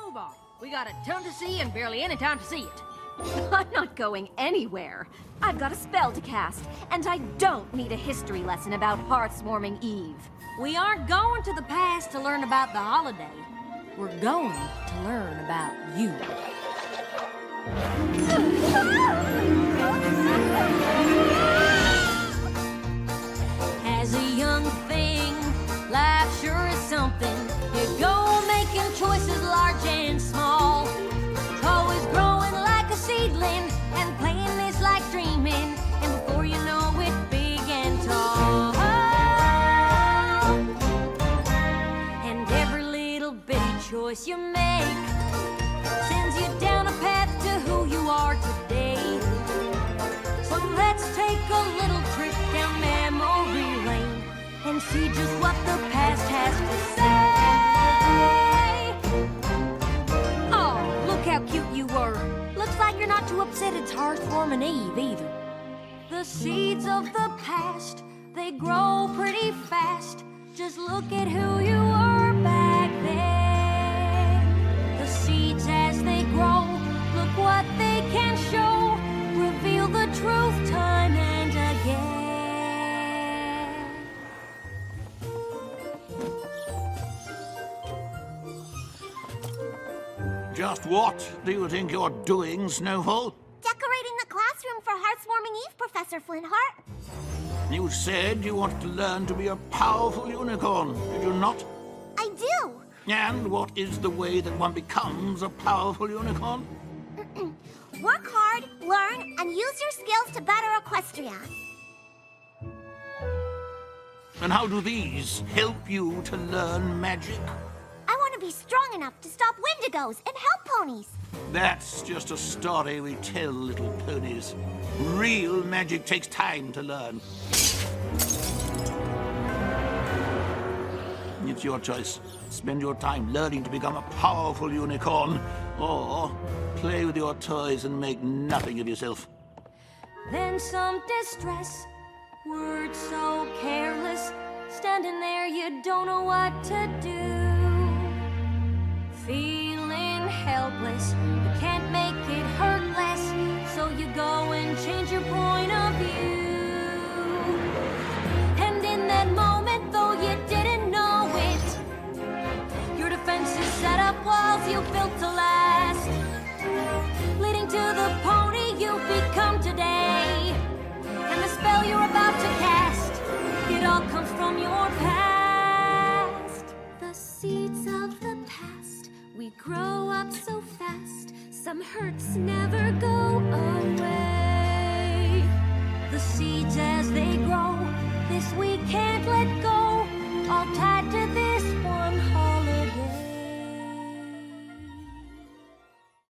move on. We got a ton to see and barely any time to see it. I'm not going anywhere. I've got a spell to cast, and I don't need a history lesson about Hearthswarming Eve. We aren't going to the past to learn about the holiday. We're going to learn about you. As a young thing, life sure is something. You go making choices large and small. Always growing like a seedling, and playing is like dreaming. And before you know it, big and tall. And every little bitty choice you make sends you down a path to who you are today. So let's take a little trip down memory lane and see just what the past has to say. Oh, look how cute you were. Looks like you're not too upset it's Hearthswarming Eve either. The seeds of the past, they grow pretty fast. Just look at who you were back then. The seeds as they grow, look what they can show. Reveal the truth time and again. Just what do you think you're doing, Snowfall? Decorating the classroom for Hearthswarming Eve, Professor Flintheart. You said you wanted to learn to be a powerful unicorn, did you not? I do. And what is the way that one becomes a powerful unicorn? Work hard, learn, and use your skills to better Equestria. And how do these help you to learn magic? I want to be strong enough to stop Wendigos and help ponies. That's just a story we tell little ponies. Real magic takes time to learn. It's your choice. Spend your time learning to become a powerful unicorn, or play with your toys and make nothing of yourself. Then some distress, words so careless, standing there you don't know what to do. Feeling helpless, you can't make it hurt less, so you go and change your point of view. And in that moment, though you didn't know it, your defenses set up walls you built to last, leading to the pony you become today. And the spell you're about to cast, it all comes from your past. The seeds of the past, we grow up so fast. Some hurts never